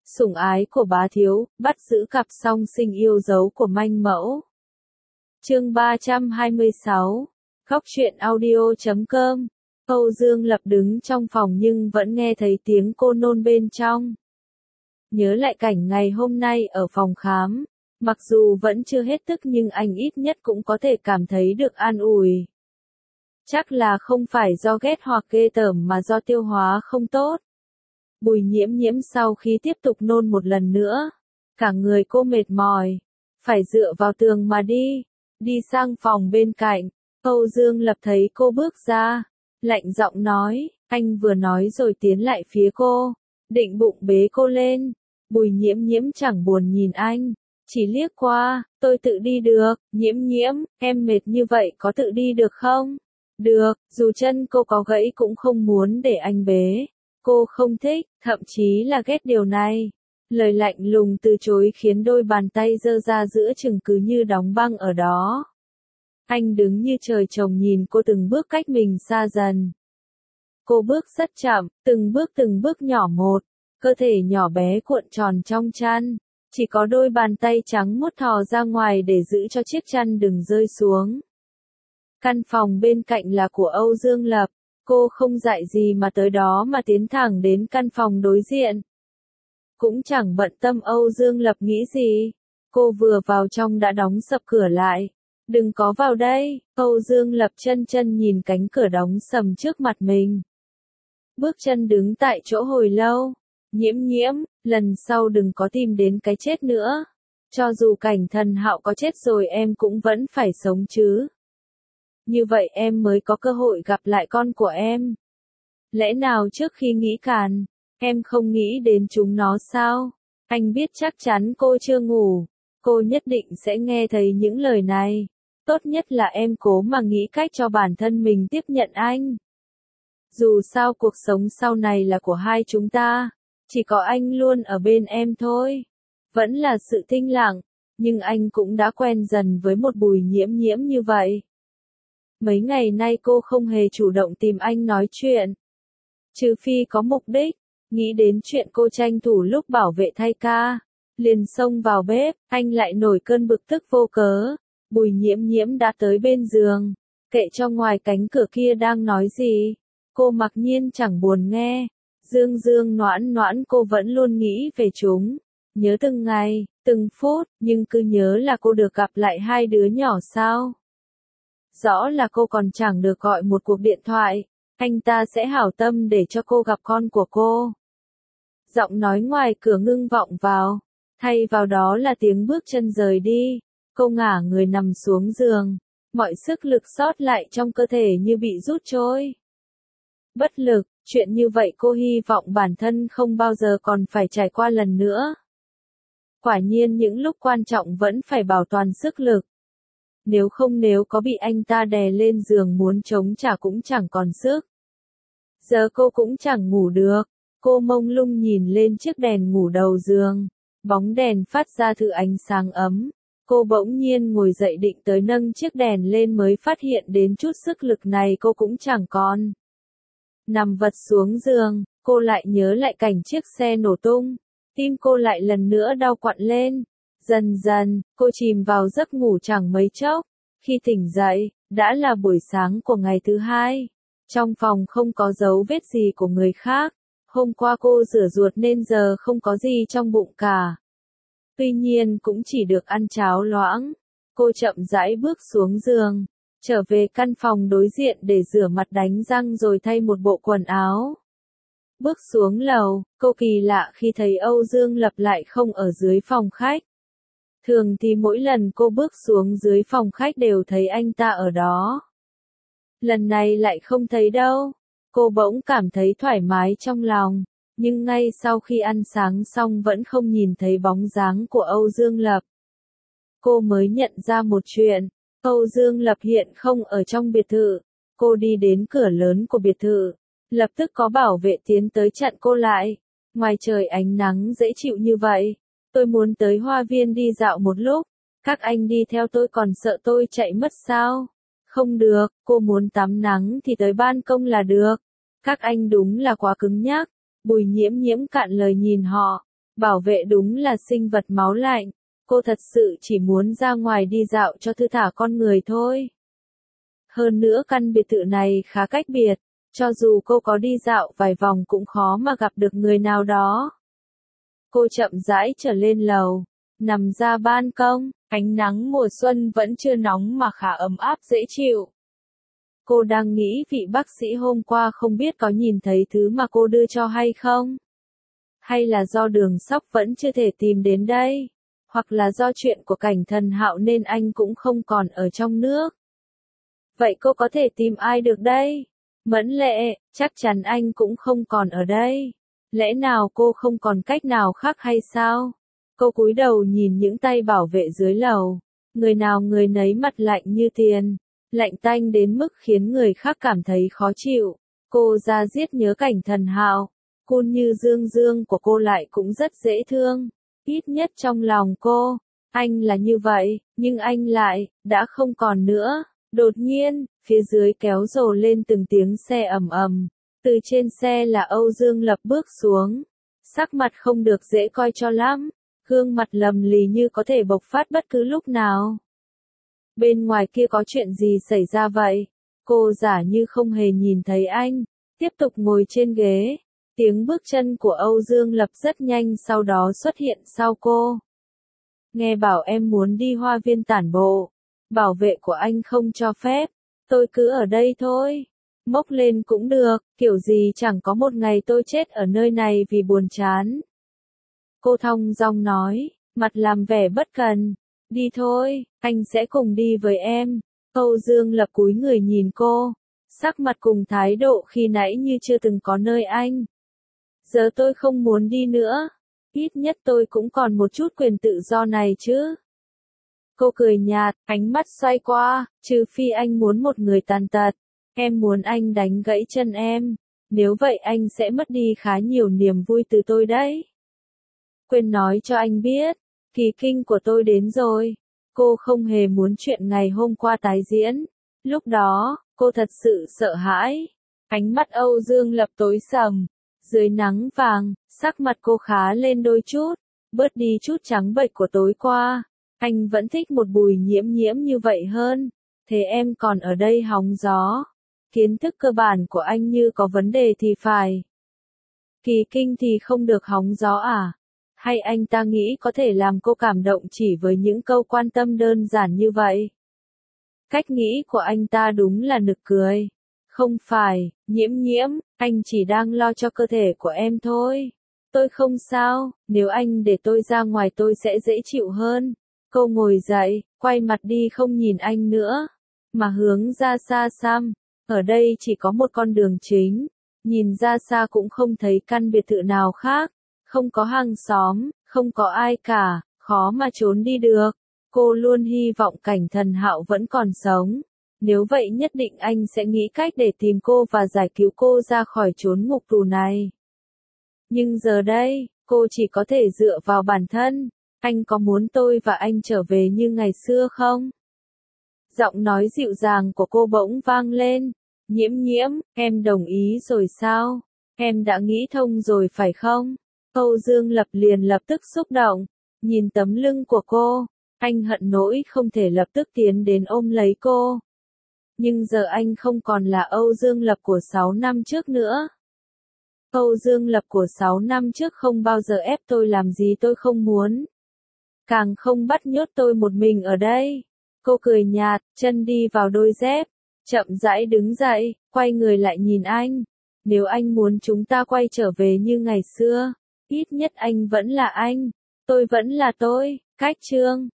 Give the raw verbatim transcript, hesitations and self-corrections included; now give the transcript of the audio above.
Sủng ái của bá thiếu, bắt giữ cặp song sinh yêu dấu của manh mẫu. Chương ba trăm hai mươi sáu. Khóc chuyện audio chấm com. Âu Dương Lập đứng trong phòng nhưng vẫn nghe thấy tiếng cô nôn bên trong. Nhớ lại cảnh ngày hôm nay ở phòng khám, mặc dù vẫn chưa hết tức nhưng anh ít nhất cũng có thể cảm thấy được an ủi. Chắc là không phải do ghét hoặc ghê tởm mà do tiêu hóa không tốt. Bùi Nhiễm Nhiễm sau khi tiếp tục nôn một lần nữa, cả người cô mệt mỏi, phải dựa vào tường mà đi, đi sang phòng bên cạnh. Âu Dương Lập thấy cô bước ra, lạnh giọng nói, anh vừa nói rồi tiến lại phía cô, định bụng bế cô lên. Bùi Nhiễm Nhiễm chẳng buồn nhìn anh, chỉ liếc qua, tôi tự đi được. Nhiễm Nhiễm, em mệt như vậy có tự đi được không? Được, dù chân cô có gãy cũng không muốn để anh bế. Cô không thích, thậm chí là ghét điều này. Lời lạnh lùng từ chối khiến đôi bàn tay giơ ra giữa chừng cứ như đóng băng ở đó. Anh đứng như trời trồng nhìn cô từng bước cách mình xa dần. Cô bước rất chậm, từng bước từng bước nhỏ một, cơ thể nhỏ bé cuộn tròn trong chăn, chỉ có đôi bàn tay trắng muốt thò ra ngoài để giữ cho chiếc chăn đừng rơi xuống. Căn phòng bên cạnh là của Âu Dương Lập, cô không dạy gì mà tới đó mà tiến thẳng đến căn phòng đối diện. Cũng chẳng bận tâm Âu Dương Lập nghĩ gì, cô vừa vào trong đã đóng sập cửa lại. Đừng có vào đây. Âu Dương Lập chân chân nhìn cánh cửa đóng sầm trước mặt mình. Bước chân đứng tại chỗ hồi lâu. Nhiễm Nhiễm, lần sau đừng có tìm đến cái chết nữa. Cho dù Cảnh Thần Hạo có chết rồi em cũng vẫn phải sống chứ. Như vậy em mới có cơ hội gặp lại con của em. Lẽ nào trước khi nghĩ càn, em không nghĩ đến chúng nó sao? Anh biết chắc chắn cô chưa ngủ. Cô nhất định sẽ nghe thấy những lời này. Tốt nhất là em cố mà nghĩ cách cho bản thân mình tiếp nhận anh. Dù sao cuộc sống sau này là của hai chúng ta. Chỉ có anh luôn ở bên em thôi. Vẫn là sự tĩnh lặng. Nhưng anh cũng đã quen dần với một Bùi Nhiễm Nhiễm như vậy. Mấy ngày nay cô không hề chủ động tìm anh nói chuyện. Trừ phi có mục đích. Nghĩ đến chuyện cô tranh thủ lúc bảo vệ thay ca. Liền xông vào bếp, anh lại nổi cơn bực tức vô cớ. Bùi Nhiễm Nhiễm đã tới bên giường, kệ cho ngoài cánh cửa kia đang nói gì. Cô mặc nhiên chẳng buồn nghe. Dương dương noãn noãn cô vẫn luôn nghĩ về chúng. Nhớ từng ngày, từng phút, nhưng cứ nhớ là cô được gặp lại hai đứa nhỏ sao. Rõ là cô còn chẳng được gọi một cuộc điện thoại. Anh ta sẽ hảo tâm để cho cô gặp con của cô. Giọng nói ngoài cửa ngưng vọng vào. Thay vào đó là tiếng bước chân rời đi. Cô ngả người nằm xuống giường. Mọi sức lực sót lại trong cơ thể như bị rút trôi. Bất lực, chuyện như vậy cô hy vọng bản thân không bao giờ còn phải trải qua lần nữa. Quả nhiên những lúc quan trọng vẫn phải bảo toàn sức lực. Nếu không nếu có bị anh ta đè lên giường muốn chống trả cũng chẳng còn sức. Giờ cô cũng chẳng ngủ được. Cô mông lung nhìn lên chiếc đèn ngủ đầu giường. Bóng đèn phát ra thứ ánh sáng ấm. Cô bỗng nhiên ngồi dậy định tới nâng chiếc đèn lên mới phát hiện đến chút sức lực này cô cũng chẳng còn. Nằm vật xuống giường, cô lại nhớ lại cảnh chiếc xe nổ tung. Tim cô lại lần nữa đau quặn lên. Dần dần, cô chìm vào giấc ngủ chẳng mấy chốc. Khi tỉnh dậy, đã là buổi sáng của ngày thứ hai. Trong phòng không có dấu vết gì của người khác. Hôm qua cô rửa ruột nên giờ không có gì trong bụng cả. Tuy nhiên cũng chỉ được ăn cháo loãng. Cô chậm rãi bước xuống giường, trở về căn phòng đối diện để rửa mặt đánh răng rồi thay một bộ quần áo. Bước xuống lầu, cô kỳ lạ khi thấy Âu Dương Lập lại không ở dưới phòng khách. Thường thì mỗi lần cô bước xuống dưới phòng khách đều thấy anh ta ở đó. Lần này lại không thấy đâu. Cô bỗng cảm thấy thoải mái trong lòng. Nhưng ngay sau khi ăn sáng xong vẫn không nhìn thấy bóng dáng của Âu Dương Lập. Cô mới nhận ra một chuyện. Âu Dương Lập hiện không ở trong biệt thự. Cô đi đến cửa lớn của biệt thự. Lập tức có bảo vệ tiến tới chặn cô lại. Ngoài trời ánh nắng dễ chịu như vậy. Tôi muốn tới hoa viên đi dạo một lúc. Các anh đi theo tôi còn sợ tôi chạy mất sao? Không được, cô muốn tắm nắng thì tới ban công là được. Các anh đúng là quá cứng nhắc. Bùi Nhiễm Nhiễm cạn lời nhìn họ. Bảo vệ đúng là sinh vật máu lạnh, cô thật sự chỉ muốn ra ngoài đi dạo cho thư thả con người thôi. Hơn nữa căn biệt thự này khá cách biệt, cho dù cô có đi dạo vài vòng cũng khó mà gặp được người nào đó. Cô chậm rãi trở lên lầu, nằm ra ban công, ánh nắng mùa xuân vẫn chưa nóng mà khá ấm áp dễ chịu. Cô đang nghĩ vị bác sĩ hôm qua không biết có nhìn thấy thứ mà cô đưa cho hay không? Hay là do Đường Sóc vẫn chưa thể tìm đến đây? Hoặc là do chuyện của Cảnh Thần Hạo nên anh cũng không còn ở trong nước? Vậy cô có thể tìm ai được đây? Mẫn Lệ, chắc chắn anh cũng không còn ở đây. Lẽ nào cô không còn cách nào khác hay sao? Cô cúi đầu nhìn những tay bảo vệ dưới lầu. Người nào người nấy mặt lạnh như tiền. Lạnh tanh đến mức khiến người khác cảm thấy khó chịu. Cô ra diết nhớ Cảnh Thần Hạo. Cun Như Dương Dương của cô lại cũng rất dễ thương. Ít nhất trong lòng cô. Anh là như vậy, nhưng anh lại, đã không còn nữa. Đột nhiên, phía dưới kéo rồ lên từng tiếng xe ầm ầm. Từ trên xe là Âu Dương Lập bước xuống. Sắc mặt không được dễ coi cho lắm. Gương mặt lầm lì như có thể bộc phát bất cứ lúc nào. Bên ngoài kia có chuyện gì xảy ra vậy? Cô giả như không hề nhìn thấy anh. Tiếp tục ngồi trên ghế. Tiếng bước chân của Âu Dương Lập rất nhanh sau đó xuất hiện sau cô. Nghe bảo em muốn đi hoa viên tản bộ. Bảo vệ của anh không cho phép. Tôi cứ ở đây thôi. Mốc lên cũng được, kiểu gì chẳng có một ngày tôi chết ở nơi này vì buồn chán. Cô thong dong nói, mặt làm vẻ bất cần. Đi thôi, anh sẽ cùng đi với em. Âu Dương Lập cúi người nhìn cô. Sắc mặt cùng thái độ khi nãy như chưa từng có nơi anh. Giờ tôi không muốn đi nữa. Ít nhất tôi cũng còn một chút quyền tự do này chứ. Cô cười nhạt, ánh mắt xoay qua, trừ phi anh muốn một người tàn tật. Em muốn anh đánh gãy chân em. Nếu vậy anh sẽ mất đi khá nhiều niềm vui từ tôi đấy. Quên nói cho anh biết, kỳ kinh của tôi đến rồi. Cô không hề muốn chuyện ngày hôm qua tái diễn. Lúc đó, cô thật sự sợ hãi. Ánh mắt Âu Dương Lập tối sầm. Dưới nắng vàng, sắc mặt cô khá lên đôi chút. Bớt đi chút trắng bệch của tối qua. Anh vẫn thích một Bùi Nhiễm Nhiễm như vậy hơn. Thế em còn ở đây hóng gió. Kiến thức cơ bản của anh như có vấn đề thì phải. Kỳ kinh thì không được hóng gió à? Hay anh ta nghĩ có thể làm cô cảm động chỉ với những câu quan tâm đơn giản như vậy? Cách nghĩ của anh ta đúng là nực cười. Không phải, Nhiễm Nhiễm, anh chỉ đang lo cho cơ thể của em thôi. Tôi không sao, nếu anh để tôi ra ngoài tôi sẽ dễ chịu hơn. Cô ngồi dậy, quay mặt đi không nhìn anh nữa, mà hướng ra xa xăm. Ở đây chỉ có một con đường chính, nhìn ra xa cũng không thấy căn biệt thự nào khác, không có hàng xóm, không có ai cả, khó mà trốn đi được. Cô luôn hy vọng Cảnh Thần Hạo vẫn còn sống. Nếu vậy nhất định anh sẽ nghĩ cách để tìm cô và giải cứu cô ra khỏi chốn ngục tù này. Nhưng giờ đây, cô chỉ có thể dựa vào bản thân. Anh có muốn tôi và anh trở về như ngày xưa không? Giọng nói dịu dàng của cô bỗng vang lên. Nhiễm Nhiễm, em đồng ý rồi sao? Em đã nghĩ thông rồi phải không? Âu Dương Lập liền lập tức xúc động. Nhìn tấm lưng của cô, anh hận nỗi không thể lập tức tiến đến ôm lấy cô. Nhưng giờ anh không còn là Âu Dương Lập của sáu năm trước nữa. Âu Dương Lập của sáu năm trước không bao giờ ép tôi làm gì tôi không muốn. Càng không bắt nhốt tôi một mình ở đây. Cô cười nhạt, chân đi vào đôi dép, chậm rãi đứng dậy, quay người lại nhìn anh. Nếu anh muốn chúng ta quay trở về như ngày xưa, ít nhất anh vẫn là anh, tôi vẫn là tôi. Cách chương